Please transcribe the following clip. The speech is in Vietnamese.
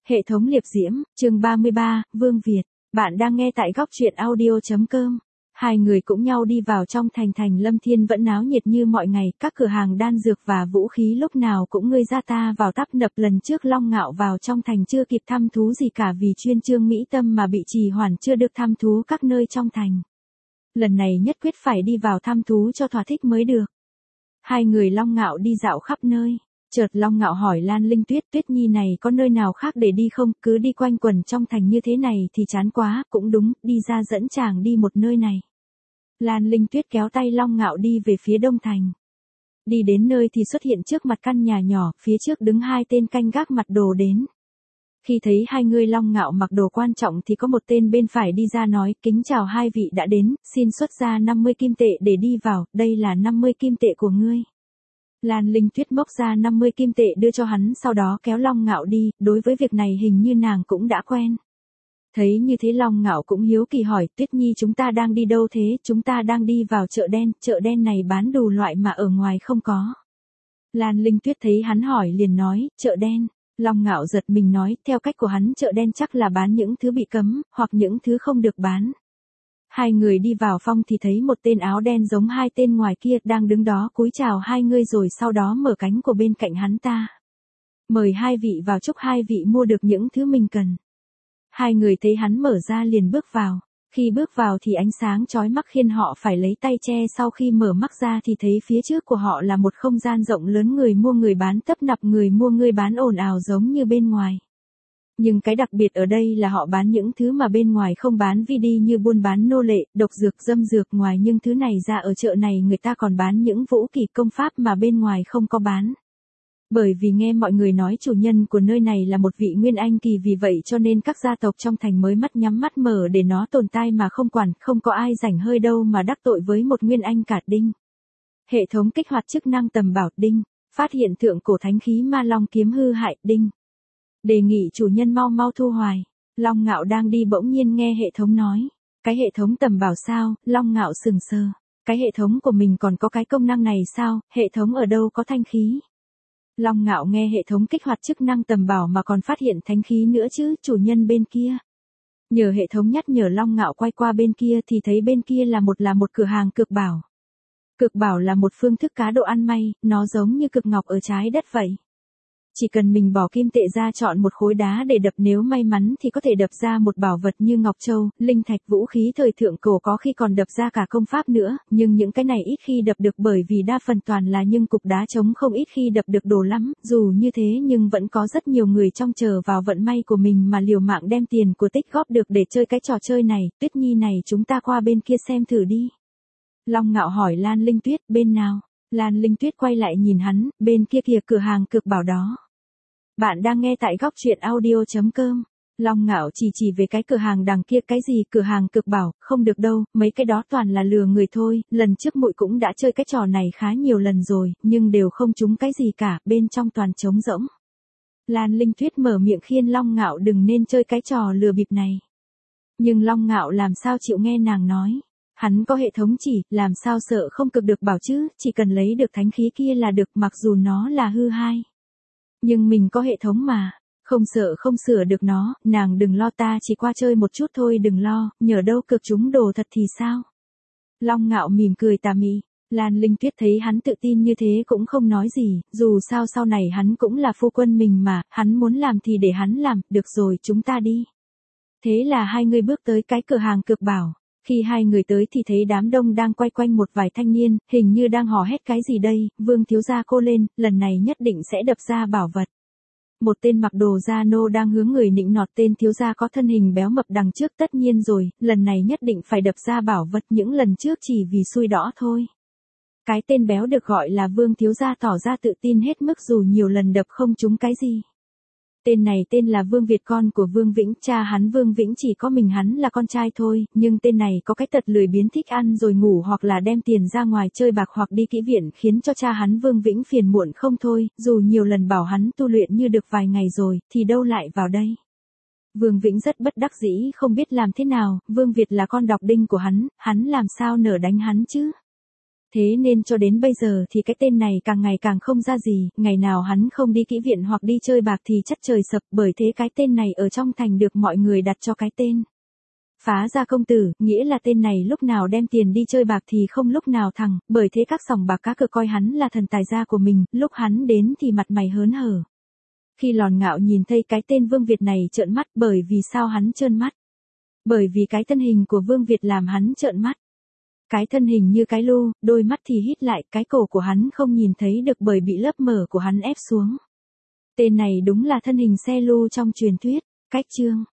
Hệ thống liệp diễm, chương 33, Vương Việt. Bạn đang nghe tại góc truyện audio.com. Hai người cũng nhau đi vào trong thành Lâm Thiên vẫn náo nhiệt như mọi ngày, các cửa hàng đan dược và vũ khí lúc nào cũng ngươi ra ta vào tấp nập. Lần trước Long Ngạo vào trong thành chưa kịp thăm thú gì cả vì chuyên chương mỹ tâm mà bị trì hoãn chưa được thăm thú các nơi trong thành. Lần này nhất quyết phải đi vào thăm thú cho thỏa thích mới được. Hai người Long Ngạo đi dạo khắp nơi. Chợt Long Ngạo hỏi Lan Linh Tuyết, Tuyết Nhi này có nơi nào khác để đi không, cứ đi quanh quẩn trong thành như thế này thì chán quá, cũng đúng, đi ra dẫn chàng đi một nơi này. Lan Linh Tuyết kéo tay Long Ngạo đi về phía đông thành. Đi đến nơi thì xuất hiện trước mặt căn nhà nhỏ, phía trước đứng hai tên canh gác mặc đồ đến. Khi thấy hai người Long Ngạo mặc đồ quan trọng thì có một tên bên phải đi ra nói, kính chào hai vị đã đến, xin xuất ra 50 kim tệ để đi vào, đây là 50 kim tệ của ngươi. Lan Linh Tuyết móc ra 50 kim tệ đưa cho hắn, sau đó kéo Long Ngạo đi, đối với việc này hình như nàng cũng đã quen. Thấy như thế Long Ngạo cũng hiếu kỳ hỏi, Tuyết Nhi chúng ta đang đi đâu thế, chúng ta đang đi vào chợ đen này bán đủ loại mà ở ngoài không có. Lan Linh Tuyết thấy hắn hỏi liền nói, chợ đen. Long Ngạo giật mình nói, theo cách của hắn chợ đen chắc là bán những thứ bị cấm, hoặc những thứ không được bán. Hai người đi vào phòng thì thấy một tên áo đen giống hai tên ngoài kia đang đứng đó cúi chào hai người rồi sau đó mở cánh của bên cạnh hắn ta. Mời hai vị vào, chúc hai vị mua được những thứ mình cần. Hai người thấy hắn mở ra liền bước vào. Khi bước vào thì ánh sáng chói mắt khiến họ phải lấy tay che, sau khi mở mắt ra thì thấy phía trước của họ là một không gian rộng lớn, người mua người bán tấp nập, người mua người bán ồn ào giống như bên ngoài. Nhưng cái đặc biệt ở đây là họ bán những thứ mà bên ngoài không bán, vì đi như buôn bán nô lệ, độc dược, dâm dược. Ngoài những thứ này ra ở chợ này người ta còn bán những vũ khí công pháp mà bên ngoài không có bán. Bởi vì nghe mọi người nói chủ nhân của nơi này là một vị Nguyên Anh kỳ, vì vậy cho nên các gia tộc trong thành mới mắt nhắm mắt mở để nó tồn tại mà không quản, không có ai rảnh hơi đâu mà đắc tội với một Nguyên Anh cả. Đinh. Hệ thống kích hoạt chức năng tầm bảo. Đinh. Phát hiện thượng cổ thánh khí Ma Long kiếm hư hại. Đinh. Đề nghị chủ nhân mau mau thu hoài. Long Ngạo đang đi bỗng nhiên nghe hệ thống nói. Cái hệ thống tầm bảo sao? Long Ngạo sừng sờ. Cái hệ thống của mình còn có cái công năng này sao? Hệ thống ở đâu có thanh khí? Long Ngạo nghe hệ thống kích hoạt chức năng tầm bảo mà còn phát hiện thánh khí nữa chứ, chủ nhân bên kia. Nhờ hệ thống nhắc nhở Long Ngạo quay qua bên kia thì thấy bên kia là một cửa hàng cực bảo. Cực bảo là một phương thức cá độ ăn may, nó giống như cực ngọc ở trái đất vậy. Chỉ cần mình bỏ kim tệ ra chọn một khối đá để đập, nếu may mắn thì có thể đập ra một bảo vật như ngọc châu, linh thạch, vũ khí thời thượng cổ, có khi còn đập ra cả công pháp nữa, nhưng những cái này ít khi đập được bởi vì đa phần toàn là những cục đá trống, không ít khi đập được đồ lắm. Dù như thế nhưng vẫn có rất nhiều người trong chờ vào vận may của mình mà liều mạng đem tiền của tích góp được để chơi cái trò chơi này. Tuyết Nhi này chúng ta qua bên kia xem thử đi. Long Ngạo hỏi Lan Linh Tuyết, bên nào? Lan Linh Tuyết quay lại nhìn hắn, bên kia kìa, cửa hàng cực bảo đó. Bạn đang nghe tại góc truyện audio.com. Long Ngạo chỉ về cái cửa hàng đằng kia. Cái gì cửa hàng cực bảo? Không được đâu, mấy cái đó toàn là lừa người thôi, lần trước muội cũng đã chơi cái trò này khá nhiều lần rồi, nhưng đều không trúng cái gì cả, bên trong toàn trống rỗng. Lan Linh Tuyết mở miệng khiên Long Ngạo đừng nên chơi cái trò lừa bịp này. Nhưng Long Ngạo làm sao chịu nghe nàng nói. Hắn có hệ thống chỉ, làm sao sợ không cực được bảo chứ, chỉ cần lấy được thánh khí kia là được, mặc dù nó là hư hai. Nhưng mình có hệ thống mà, không sợ không sửa được nó, nàng đừng lo, ta chỉ qua chơi một chút thôi, đừng lo, nhờ đâu cực trúng đồ thật thì sao? Long Ngạo mỉm cười tà mị. Lan Linh Tuyết thấy hắn tự tin như thế cũng không nói gì, dù sao sau này hắn cũng là phu quân mình mà, hắn muốn làm thì để hắn làm, được rồi chúng ta đi. Thế là hai người bước tới cái cửa hàng cực bảo. Khi hai người tới thì thấy đám đông đang quay quanh một vài thanh niên, hình như đang hò hét cái gì đây. Vương thiếu gia cô lên, lần này nhất định sẽ đập ra bảo vật. Một tên mặc đồ da nô đang hướng người nịnh nọt tên thiếu gia có thân hình béo mập đằng trước, tất nhiên rồi, lần này nhất định phải đập ra bảo vật, những lần trước chỉ vì xui đỏ thôi. Cái tên béo được gọi là Vương thiếu gia tỏ ra tự tin hết mức dù nhiều lần đập không trúng cái gì. Tên này tên là Vương Việt, con của Vương Vĩnh, cha hắn Vương Vĩnh chỉ có mình hắn là con trai thôi, nhưng tên này có cái tật lười biếng, thích ăn rồi ngủ hoặc là đem tiền ra ngoài chơi bạc hoặc đi kỹ viện, khiến cho cha hắn Vương Vĩnh phiền muộn không thôi, dù nhiều lần bảo hắn tu luyện như được vài ngày rồi, thì đâu lại vào đây. Vương Vĩnh rất bất đắc dĩ không biết làm thế nào, Vương Việt là con độc đinh của hắn làm sao nỡ đánh hắn chứ. Thế nên cho đến bây giờ thì cái tên này càng ngày càng không ra gì, ngày nào hắn không đi kỹ viện hoặc đi chơi bạc thì chắc trời sập, bởi thế cái tên này ở trong thành được mọi người đặt cho cái tên Phá Gia công tử, nghĩa là tên này lúc nào đem tiền đi chơi bạc thì không lúc nào thẳng, bởi thế các sòng bạc cá cược coi hắn là thần tài gia của mình, lúc hắn đến thì mặt mày hớn hở. Khi Lòn Ngạo nhìn thấy cái tên Vương Việt này trợn mắt, bởi vì sao hắn trợn mắt? Bởi vì cái thân hình của Vương Việt làm hắn trợn mắt. Cái thân hình như cái lu, đôi mắt thì hít lại, cái cổ của hắn không nhìn thấy được bởi bị lớp mỡ của hắn ép xuống. Tên này đúng là thân hình xe lu trong truyền thuyết. Cách chương